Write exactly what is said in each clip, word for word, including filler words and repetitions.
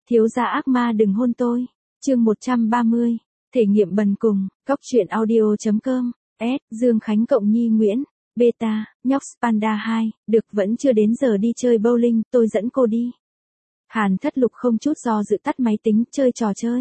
Thiếu gia ác ma đừng hôn tôi. Chương một trăm ba mươi. Thể nghiệm bần cùng. Góc truyện audio chấm com. S. Dương Khánh cộng Nhi Nguyễn. Beta. Nhóc Panda hai. Được, vẫn chưa đến giờ đi chơi bowling, tôi dẫn cô đi. Hàn Thất Lục không chút do dự tắt máy tính, chơi trò chơi.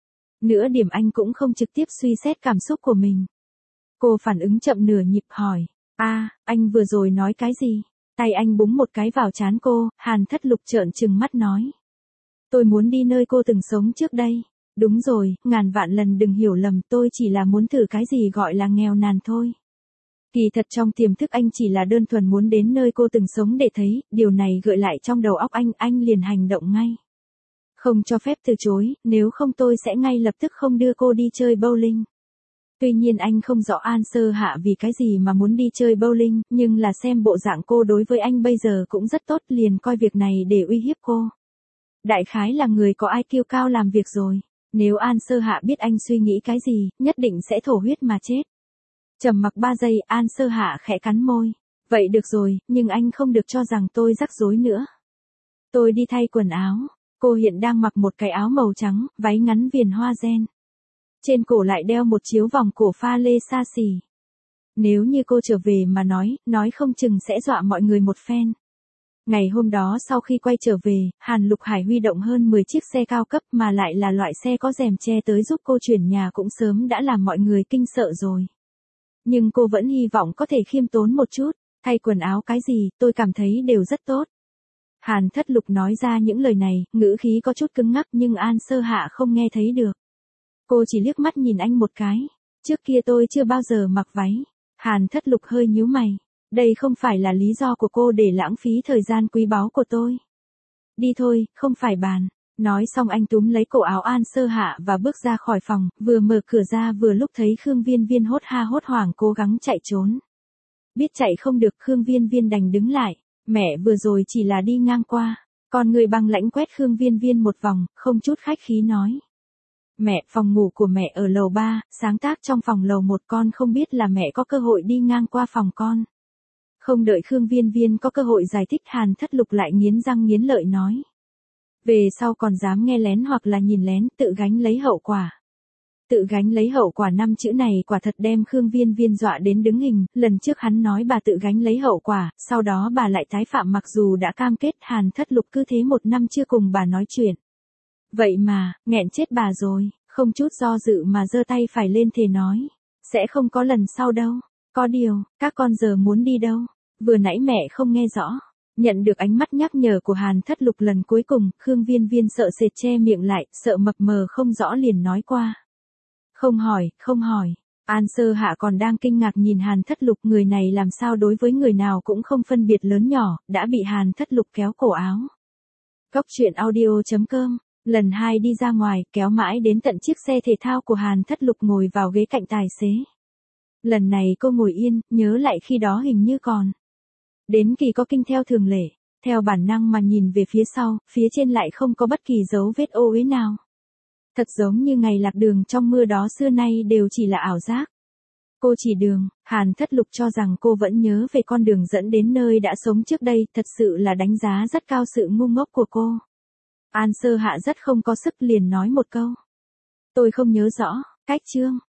Nửa điểm anh cũng không trực tiếp suy xét cảm xúc của mình. Cô phản ứng chậm nửa nhịp hỏi. a à, anh vừa rồi nói cái gì? Tay anh búng một cái vào trán cô, Hàn Thất Lục trợn trừng mắt nói. Tôi muốn đi nơi cô từng sống trước đây. Đúng rồi, ngàn vạn lần đừng hiểu lầm, tôi chỉ là muốn thử cái gì gọi là nghèo nàn thôi. Kỳ thật trong tiềm thức anh chỉ là đơn thuần muốn đến nơi cô từng sống để thấy, điều này gợi lại trong đầu óc anh, anh liền hành động ngay. Không cho phép từ chối, nếu không tôi sẽ ngay lập tức không đưa cô đi chơi bowling. Tuy nhiên anh không rõ An Sơ Hạ vì cái gì mà muốn đi chơi bowling, nhưng là xem bộ dạng cô đối với anh bây giờ cũng rất tốt, liền coi việc này để uy hiếp cô. Đại khái là người có ai kiêu cao làm việc rồi. Nếu An Sơ Hạ biết anh suy nghĩ cái gì, nhất định sẽ thổ huyết mà chết. Trầm mặc ba giây, An Sơ Hạ khẽ cắn môi. Vậy được rồi, nhưng anh không được cho rằng tôi rắc rối nữa. Tôi đi thay quần áo. Cô hiện đang mặc một cái áo màu trắng, váy ngắn viền hoa gen. Trên cổ lại đeo một chiếu vòng cổ pha lê xa xỉ. Nếu như cô trở về mà nói, nói không chừng sẽ dọa mọi người một phen. Ngày hôm đó sau khi quay trở về, Hàn Lục Hải huy động hơn mười chiếc xe cao cấp mà lại là loại xe có rèm che tới giúp cô chuyển nhà cũng sớm đã làm mọi người kinh sợ rồi. Nhưng cô vẫn hy vọng có thể khiêm tốn một chút, thay quần áo cái gì, tôi cảm thấy đều rất tốt. Hàn Thất Lục nói ra những lời này, ngữ khí có chút cứng ngắc nhưng An Sơ Hạ không nghe thấy được. Cô chỉ liếc mắt nhìn anh một cái. Trước kia tôi chưa bao giờ mặc váy. Hàn Thất Lục hơi nhíu mày. Đây không phải là lý do của cô để lãng phí thời gian quý báu của tôi. Đi thôi, không phải bàn. Nói xong anh túm lấy cổ áo An Sơ Hạ và bước ra khỏi phòng, vừa mở cửa ra vừa lúc thấy Khương Viên Viên hốt ha hốt hoảng cố gắng chạy trốn. Biết chạy không được, Khương Viên Viên đành đứng lại. Mẹ vừa rồi chỉ là đi ngang qua. Còn người băng lãnh quét Khương Viên Viên một vòng, không chút khách khí nói. Mẹ, phòng ngủ của mẹ ở lầu ba, sáng tác trong phòng lầu một, con không biết là mẹ có cơ hội đi ngang qua phòng con. Không đợi Khương Viên Viên có cơ hội giải thích, Hàn Thất Lục lại nghiến răng nghiến lợi nói. Về sau còn dám nghe lén hoặc là nhìn lén, tự gánh lấy hậu quả. Tự gánh lấy hậu quả, năm chữ này quả thật đem Khương Viên Viên dọa đến đứng hình, lần trước hắn nói bà tự gánh lấy hậu quả, sau đó bà lại tái phạm mặc dù đã cam kết. Hàn Thất Lục cứ thế một năm chưa cùng bà nói chuyện. Vậy mà, nghẹn chết bà rồi, không chút do dự mà giơ tay phải lên thề nói. Sẽ không có lần sau đâu. Có điều, các con giờ muốn đi đâu? Vừa nãy mẹ không nghe rõ. Nhận được ánh mắt nhắc nhở của Hàn Thất Lục lần cuối cùng, Khương Viên Viên sợ sệt che miệng lại, sợ mập mờ không rõ liền nói qua. Không hỏi, không hỏi. An Sơ Hạ còn đang kinh ngạc nhìn Hàn Thất Lục, người này làm sao đối với người nào cũng không phân biệt lớn nhỏ, đã bị Hàn Thất Lục kéo cổ áo. Góc truyện audio chấm com. Lần hai đi ra ngoài, kéo mãi đến tận chiếc xe thể thao của Hàn Thất Lục ngồi vào ghế cạnh tài xế. Lần này cô ngồi yên, nhớ lại khi đó hình như còn. Đến kỳ có kinh theo thường lệ, theo bản năng mà nhìn về phía sau, phía trên lại không có bất kỳ dấu vết ô uế nào. Thật giống như ngày lạc đường trong mưa đó xưa nay đều chỉ là ảo giác. Cô chỉ đường, Hàn Thất Lục cho rằng cô vẫn nhớ về con đường dẫn đến nơi đã sống trước đây, thật sự là đánh giá rất cao sự ngu ngốc của cô. An Sơ Hạ rất không có sức liền nói một câu. Tôi không nhớ rõ, cách chương.